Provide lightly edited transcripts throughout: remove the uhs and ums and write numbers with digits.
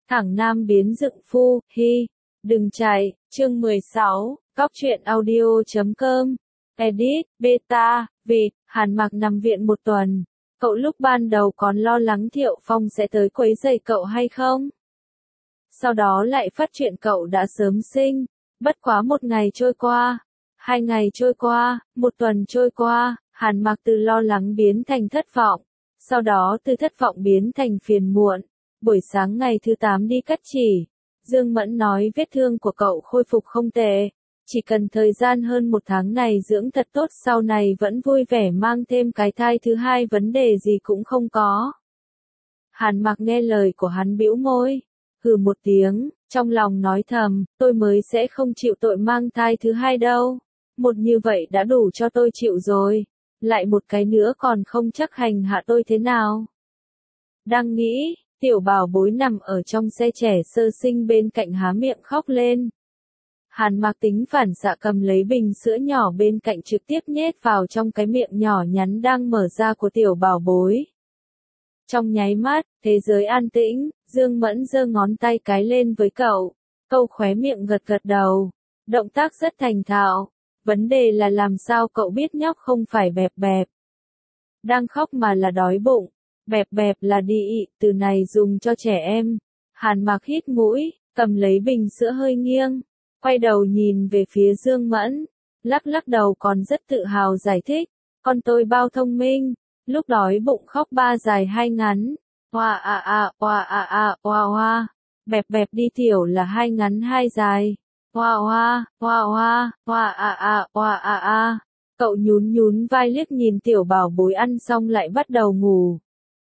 Thẳng Nam biến dựng phu, hi. Đừng chạy, chương 16, Góc truyện audio.com. Edit, beta, vì, Hàn Mặc nằm viện một tuần. Cậu lúc ban đầu còn lo lắng Thiệu Phong sẽ tới quấy rầy cậu hay không? Sau đó lại phát chuyện cậu đã sớm sinh. Bất quá một ngày trôi qua, 2 ngày trôi qua, một tuần trôi qua, Hàn Mặc từ lo lắng biến thành thất vọng. Sau đó từ thất vọng biến thành phiền muộn. Buổi sáng ngày thứ 8 đi cắt chỉ. Dương Mẫn nói vết thương của cậu khôi phục không tệ. Chỉ cần thời gian hơn 1 tháng này dưỡng thật tốt sau này vẫn vui vẻ mang thêm cái thai thứ hai vấn đề gì cũng không có. Hàn Mặc nghe lời của hắn bĩu môi. Hừ một tiếng, trong lòng nói thầm, tôi mới sẽ không chịu tội mang thai thứ hai đâu. Một như vậy đã đủ cho tôi chịu rồi. Lại một cái nữa còn không chắc hành hạ tôi thế nào. Đang nghĩ, tiểu bảo bối nằm ở trong xe trẻ sơ sinh bên cạnh há miệng khóc lên. Hàn Mặc tính phản xạ cầm lấy bình sữa nhỏ bên cạnh trực tiếp nhét vào trong cái miệng nhỏ nhắn đang mở ra của tiểu bảo bối. Trong nháy mắt, thế giới an tĩnh, Dương Mẫn giơ ngón tay cái lên với cậu. Cậu khóe miệng gật gật đầu. Động tác rất thành thạo. Vấn đề là làm sao cậu biết nhóc không phải bẹp bẹp. Đang khóc mà là đói bụng. Bẹp bẹp là đi, từ này dùng cho trẻ em. Hàn Mặc hít mũi, cầm lấy bình sữa hơi nghiêng. Quay đầu nhìn về phía Dương Mẫn. Lắc lắc đầu còn rất tự hào giải thích. Con tôi bao thông minh. Lúc đói bụng khóc 3 dài 2 ngắn. Hoa a a, hoa a a, hoa hoa. Bẹp bẹp đi tiểu là 2 ngắn 2 dài. Hoa hoa, hoa hoa, hoa a a, hoa a a. Cậu nhún nhún vai liếc nhìn tiểu bảo bối ăn xong lại bắt đầu ngủ.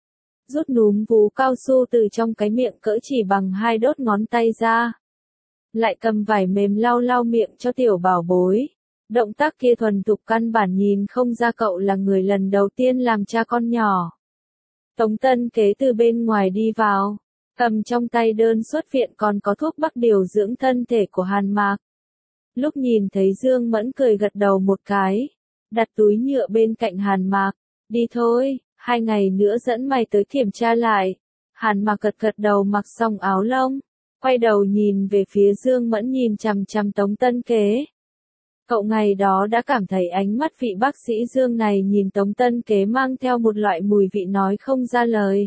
Rút núm vú cao su từ trong cái miệng cỡ chỉ bằng 2 đốt ngón tay ra. Lại cầm vải mềm lau lau miệng cho tiểu bảo bối. Động tác kia thuần thục căn bản nhìn không ra cậu là người lần đầu tiên làm cha con nhỏ. Tống Tân Kế từ bên ngoài đi vào, cầm trong tay đơn xuất viện còn có thuốc bắc điều dưỡng thân thể của Hàn Mặc. Lúc nhìn thấy Dương Mẫn cười gật đầu một cái, đặt túi nhựa bên cạnh Hàn Mặc, đi thôi, 2 ngày nữa dẫn mày tới kiểm tra lại. Hàn Mặc gật gật đầu mặc xong áo lông, quay đầu nhìn về phía Dương Mẫn nhìn chằm chằm Tống Tân Kế. Cậu ngày đó đã cảm thấy ánh mắt vị bác sĩ Dương này nhìn Tống Tân Kế mang theo một loại mùi vị nói không ra lời.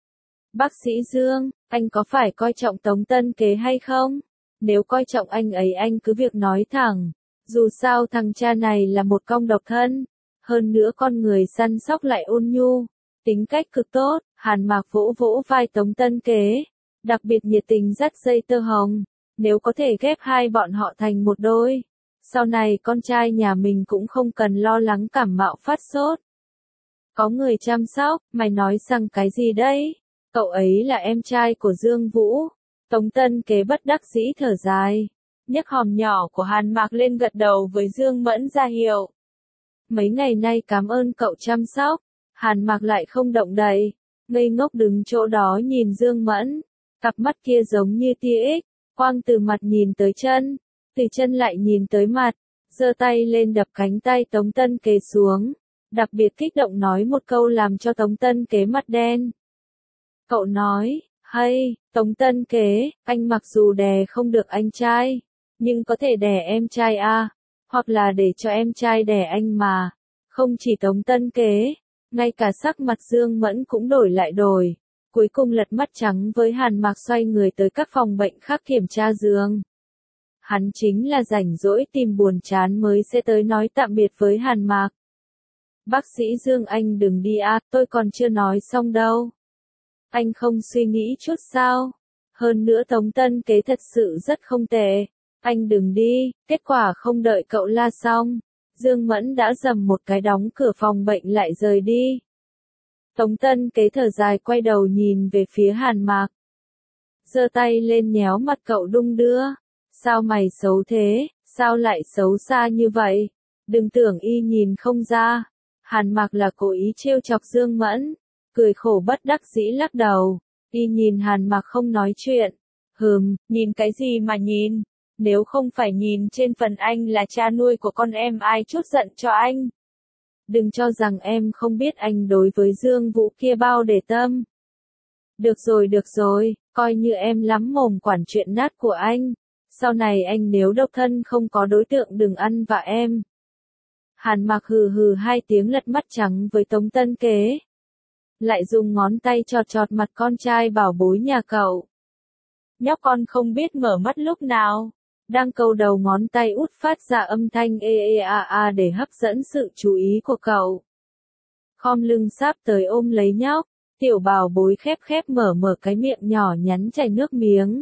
Bác sĩ Dương, anh có phải coi trọng Tống Tân Kế hay không? Nếu coi trọng anh ấy anh cứ việc nói thẳng. Dù sao thằng cha này là một con độc thân. Hơn nữa con người săn sóc lại ôn nhu. Tính cách cực tốt, Hàn Mặc vỗ vỗ vai Tống Tân Kế. Đặc biệt nhiệt tình dắt dây tơ hồng. Nếu có thể ghép hai bọn họ thành một đôi. Sau này con trai nhà mình cũng không cần lo lắng cảm mạo phát sốt. Có người chăm sóc, mày nói rằng cái gì đấy? Cậu ấy là em trai của Dương Vũ. Tống Tân Kế bất đắc dĩ thở dài. Nhấc hòm nhỏ của Hàn Mặc lên gật đầu với Dương Mẫn ra hiệu. Mấy ngày nay cảm ơn cậu chăm sóc. Hàn Mặc lại không động đậy. Ngây ngốc đứng chỗ đó nhìn Dương Mẫn. Cặp mắt kia giống như tia X. Quang từ mặt nhìn tới chân. Từ chân lại nhìn tới mặt, giơ tay lên đập cánh tay Tống Tân Kế xuống, đặc biệt kích động nói một câu làm cho Tống Tân Kế mặt đen. Cậu nói, hay, Tống Tân Kế, anh mặc dù đè không được anh trai, nhưng có thể đè em trai à, hoặc là để cho em trai đè anh mà. Không chỉ Tống Tân Kế, ngay cả sắc mặt Dương Mẫn cũng đổi lại đổi, cuối cùng lật mắt trắng với Hàn Mặc xoay người tới các phòng bệnh khác kiểm tra giường. Hắn chính là rảnh rỗi tìm buồn chán mới sẽ tới nói tạm biệt với Hàn Mặc. Bác sĩ Dương anh đừng đi à, tôi còn chưa nói xong đâu. Anh không suy nghĩ chút sao? Hơn nữa Tống Tân Kế thật sự rất không tệ. Anh đừng đi, kết quả không đợi cậu la xong. Dương Mẫn đã dầm một cái đóng cửa phòng bệnh lại rời đi. Tống Tân Kế thở dài quay đầu nhìn về phía Hàn Mặc. Giơ tay lên nhéo mặt cậu đung đưa. Sao mày xấu thế, sao lại xấu xa như vậy? Đừng tưởng y nhìn không ra. Hàn Mặc là cố ý trêu chọc Dương Mẫn. Cười khổ bất đắc dĩ lắc đầu. Y nhìn Hàn Mặc không nói chuyện. Nhìn cái gì mà nhìn? Nếu không phải nhìn trên phần anh là cha nuôi của con em ai chút giận cho anh? Đừng cho rằng em không biết anh đối với Dương Vũ kia bao để tâm. Được rồi, coi như em lắm mồm quản chuyện nát của anh. Sau này anh nếu độc thân không có đối tượng đừng ăn vạ em. Hàn Mặc hừ hừ hai tiếng lật mắt trắng với Tống Tân Kế. Lại dùng ngón tay chọt chọt mặt con trai bảo bối nhà cậu. Nhóc con không biết mở mắt lúc nào. Đang câu đầu ngón tay út phát ra âm thanh ê ê a a để hấp dẫn sự chú ý của cậu. Khom lưng sáp tới ôm lấy nhóc. Tiểu bảo bối khép khép mở mở cái miệng nhỏ nhắn chảy nước miếng.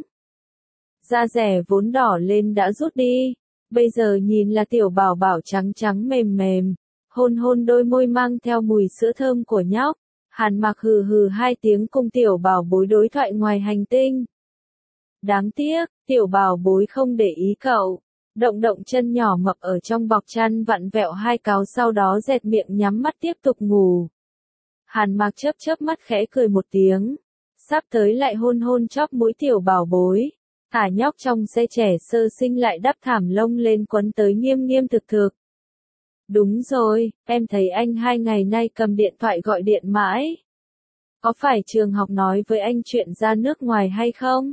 Da rẻ vốn đỏ lên đã rút đi. Bây giờ nhìn là tiểu bảo bảo trắng trắng mềm mềm. Hôn hôn đôi môi mang theo mùi sữa thơm của nhóc. Hàn Mặc hừ hừ hai tiếng cùng tiểu bảo bối đối thoại ngoài hành tinh. Đáng tiếc, tiểu bảo bối không để ý cậu. Động động chân nhỏ mập ở trong bọc chăn vặn vẹo hai cáo sau đó dẹt miệng nhắm mắt tiếp tục ngủ. Hàn Mặc chớp chớp mắt khẽ cười một tiếng. Sắp tới lại hôn hôn chóp mũi tiểu bảo bối. Thả nhóc trong xe trẻ sơ sinh lại đắp thảm lông lên quấn tới nghiêm nghiêm thực thực. Đúng rồi, em thấy anh 2 ngày nay cầm điện thoại gọi điện mãi. Có phải trường học nói với anh chuyện ra nước ngoài hay không?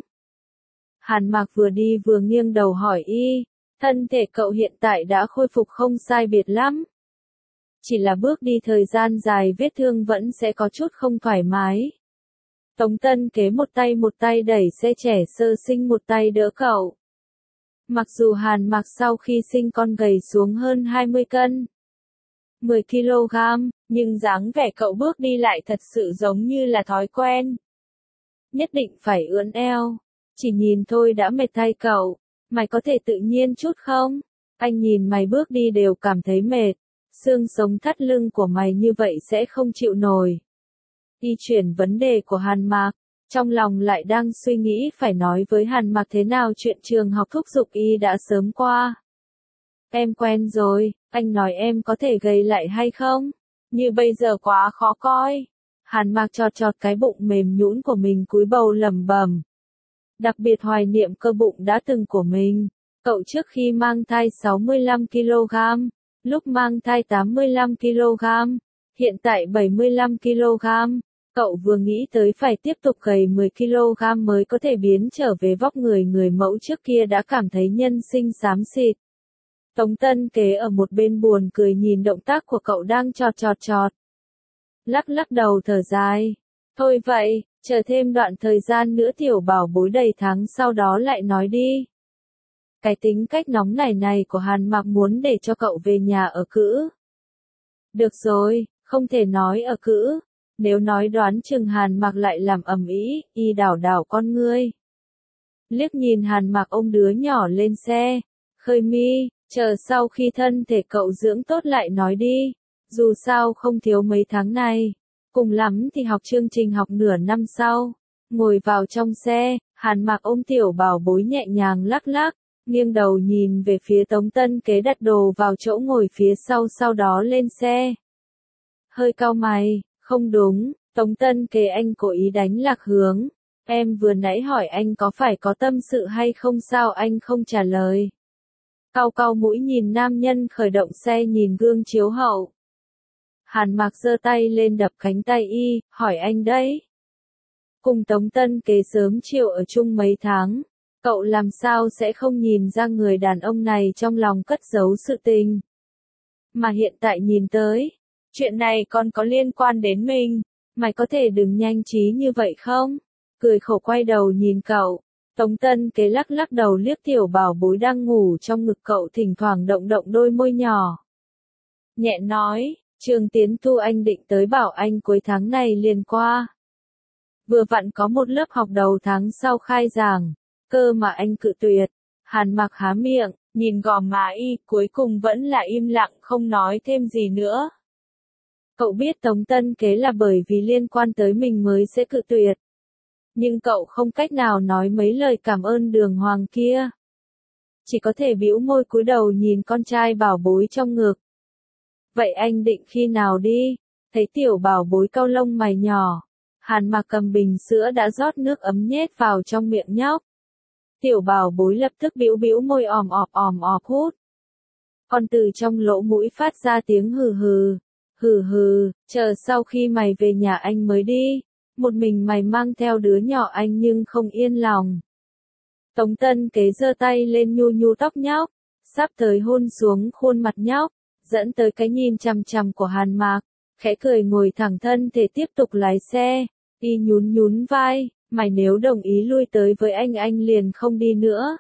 Hàn Mặc vừa đi vừa nghiêng đầu hỏi y, thân thể cậu hiện tại đã khôi phục không sai biệt lắm. Chỉ là bước đi thời gian dài vết thương vẫn sẽ có chút không thoải mái. Tống Tân Kế một tay đẩy xe trẻ sơ sinh một tay đỡ cậu. Mặc dù Hàn Mặc sau khi sinh con gầy xuống hơn 20 cân, 10 kg, nhưng dáng vẻ cậu bước đi lại thật sự giống như là thói quen. Nhất định phải ưỡn eo. Chỉ nhìn thôi đã mệt thay cậu. Mày có thể tự nhiên chút không? Anh nhìn mày bước đi đều cảm thấy mệt. Xương sống thắt lưng của mày như vậy sẽ không chịu nổi. Y chuyển vấn đề của Hàn Mặc. Trong lòng lại đang suy nghĩ phải nói với Hàn Mặc thế nào chuyện trường học thúc giục y đã sớm qua. Em quen rồi, anh nói em có thể gầy lại hay không? Như bây giờ quá khó coi. Hàn Mặc chọt chọt cái bụng mềm nhũn của mình cúi bầu lẩm bẩm. Đặc biệt hoài niệm cơ bụng đã từng của mình. Cậu trước khi mang thai 65 kg, lúc mang thai 85 kg, hiện tại 75 kg. Cậu vừa nghĩ tới phải tiếp tục gầy 10 kg mới có thể biến trở về vóc người người mẫu trước kia đã cảm thấy nhân sinh xám xịt. Tống Tân Kế ở một bên buồn cười nhìn động tác của cậu đang chọt chọt chọt. Lắc lắc đầu thở dài. Thôi vậy, chờ thêm đoạn thời gian nữa tiểu bảo bối đầy tháng sau đó lại nói đi. Cái tính cách nóng này của Hàn Mặc muốn để cho cậu về nhà ở cữ. Được rồi, không thể nói ở cữ. Nếu nói đoán chừng Hàn Mặc lại làm ầm ĩ, y đảo đảo con ngươi. Liếc nhìn Hàn Mặc ôm đứa nhỏ lên xe. Khơi mi, chờ sau khi thân thể cậu dưỡng tốt lại nói đi. Dù sao không thiếu mấy tháng này. Cùng lắm thì học chương trình học nửa năm sau. Ngồi vào trong xe, Hàn Mặc ôm tiểu bảo bối nhẹ nhàng lắc lắc, nghiêng đầu nhìn về phía Tống Tân Kế đặt đồ vào chỗ ngồi phía sau đó lên xe. Hơi cau mày, không đúng, Tống Tân Kế anh cố ý đánh lạc hướng. Em vừa nãy hỏi anh có phải có tâm sự hay không sao anh không trả lời. Cau cau mũi nhìn nam nhân khởi động xe nhìn gương chiếu hậu. Hàn Mặc giơ tay lên đập cánh tay y, hỏi anh đấy. Cùng Tống Tân Kế sớm chiều ở chung mấy tháng, cậu làm sao sẽ không nhìn ra người đàn ông này trong lòng cất giấu sự tình. Mà hiện tại nhìn tới, chuyện này còn có liên quan đến mình, mày có thể đừng nhanh trí như vậy không? Cười khổ quay đầu nhìn cậu, Tống Tân Kế lắc lắc đầu liếc tiểu bảo bối đang ngủ trong ngực cậu thỉnh thoảng động động đôi môi nhỏ. Nhẹ nói. Trường Tiến Thu anh định tới bảo anh cuối tháng này liền qua. Vừa vặn có một lớp học đầu tháng sau khai giảng, cơ mà anh cự tuyệt. Hàn Mặc há miệng, nhìn gò má y, cuối cùng vẫn là im lặng không nói thêm gì nữa. Cậu biết Tống Tân Kế là bởi vì liên quan tới mình mới sẽ cự tuyệt. Nhưng cậu không cách nào nói mấy lời cảm ơn đường hoàng kia. Chỉ có thể bĩu môi cúi đầu nhìn con trai bảo bối trong ngực. Vậy anh định khi nào đi? Thấy tiểu bảo bối cau lông mày nhỏ. Hàn Mặc cầm bình sữa đã rót nước ấm nhét vào trong miệng nhóc. Tiểu bảo bối lập tức bĩu bĩu môi òm ọp hút. Còn từ trong lỗ mũi phát ra tiếng hừ hừ. Hừ hừ, chờ sau khi mày về nhà anh mới đi. một mình mày mang theo đứa nhỏ anh nhưng không yên lòng. Tống Tân Kế giơ tay lên nhu nhu tóc nhóc, sắp tới hôn xuống khuôn mặt nhóc, dẫn tới cái nhìn chằm chằm của Hàn Mạc, khẽ cười ngồi thẳng thân thể tiếp tục lái xe, y nhún nhún vai, mày nếu đồng ý lui tới với anh liền không đi nữa.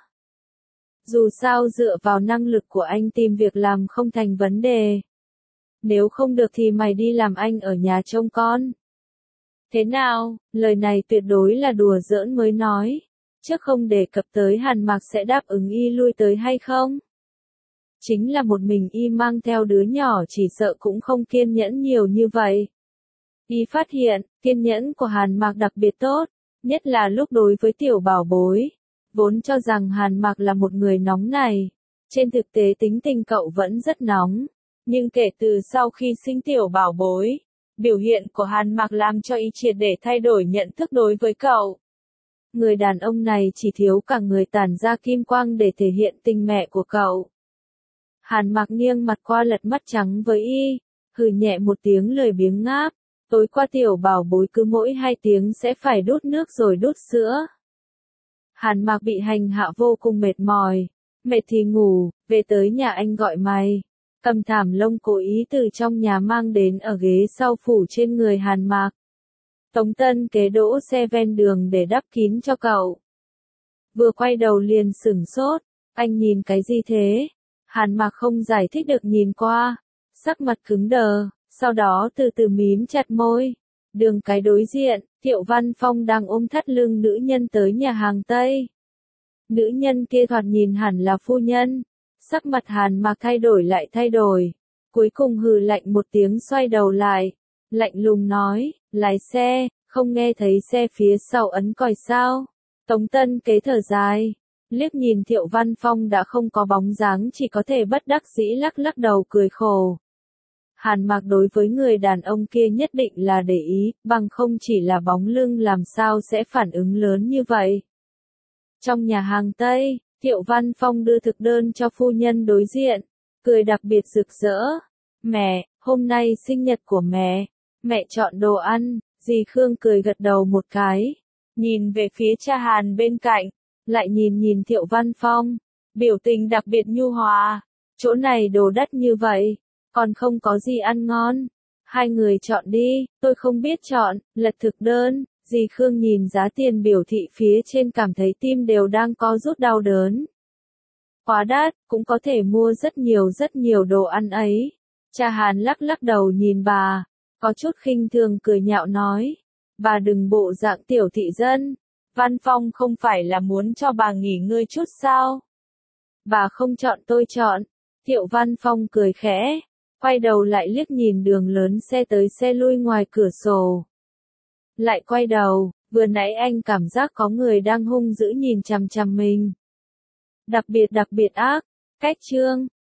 Dù sao dựa vào năng lực của anh tìm việc làm không thành vấn đề. Nếu không được thì mày đi làm anh ở nhà trông con. Thế nào, lời này tuyệt đối là đùa giỡn mới nói, chứ không đề cập tới Hàn Mạc sẽ đáp ứng y lui tới hay không. Chính là một mình y mang theo đứa nhỏ chỉ sợ cũng không kiên nhẫn nhiều như vậy. Y phát hiện, kiên nhẫn của Hàn Mạc đặc biệt tốt, nhất là lúc đối với tiểu bảo bối. Vốn cho rằng Hàn Mạc là một người nóng này, trên thực tế tính tình cậu vẫn rất nóng, nhưng kể từ sau khi sinh tiểu bảo bối, biểu hiện của Hàn Mạc làm cho y triệt để thay đổi nhận thức đối với cậu. Người đàn ông này chỉ thiếu cả người tản ra kim quang để thể hiện tình mẹ của cậu. Hàn Mạc nghiêng mặt qua lật mắt trắng với y, hừ nhẹ một tiếng lười biếng ngáp, tối qua tiểu bảo bối cứ mỗi 2 tiếng sẽ phải đút nước rồi đút sữa. Hàn Mạc bị hành hạ vô cùng mệt mỏi, mệt thì ngủ, về tới nhà anh gọi mày, cầm thảm lông cố ý từ trong nhà mang đến ở ghế sau phủ trên người Hàn Mạc. Tống Tân Kế đỗ xe ven đường để đắp kín cho cậu. Vừa quay đầu liền sửng sốt, anh nhìn cái gì thế? Hàn Mạc không giải thích được nhìn qua, sắc mặt cứng đờ, sau đó từ từ mím chặt môi. Đường cái đối diện, Thiệu Văn Phong đang ôm thắt lưng nữ nhân tới nhà hàng Tây. Nữ nhân kia thoạt nhìn hẳn là phu nhân, sắc mặt Hàn Mạc thay đổi lại thay đổi, cuối cùng hừ lạnh một tiếng xoay đầu lại, lạnh lùng nói, lái xe, không nghe thấy xe phía sau ấn còi sao? Tống Tân Kế thở dài, liếc nhìn Thiệu Văn Phong đã không có bóng dáng chỉ có thể bất đắc dĩ lắc lắc đầu cười khổ. Hàn Mạc đối với người đàn ông kia nhất định là để ý, bằng không chỉ là bóng lưng làm sao sẽ phản ứng lớn như vậy. Trong nhà hàng Tây, Thiệu Văn Phong đưa thực đơn cho phu nhân đối diện, cười đặc biệt rực rỡ. Mẹ, hôm nay sinh nhật của mẹ chọn đồ ăn, dì Khương cười gật đầu một cái, nhìn về phía cha Hàn bên cạnh, lại nhìn Thiệu Văn Phong, biểu tình đặc biệt nhu hòa, chỗ này đồ đắt như vậy, còn không có gì ăn ngon, hai người chọn đi, tôi không biết chọn, lật thực đơn, dì Khương nhìn giá tiền biểu thị phía trên cảm thấy tim đều đang co rút đau đớn. Quá đắt, cũng có thể mua rất nhiều đồ ăn ấy. Cha Hàn lắc lắc đầu nhìn bà, có chút khinh thường cười nhạo nói, bà đừng bộ dạng tiểu thị dân, Văn Phong không phải là muốn cho bà nghỉ ngơi chút sao? Bà không chọn tôi chọn. Thiệu Văn Phong cười khẽ, quay đầu lại liếc nhìn đường lớn xe tới xe lui ngoài cửa sổ. Lại quay đầu, vừa nãy anh cảm giác có người đang hung dữ nhìn chằm chằm mình. Đặc biệt ác, cách chương.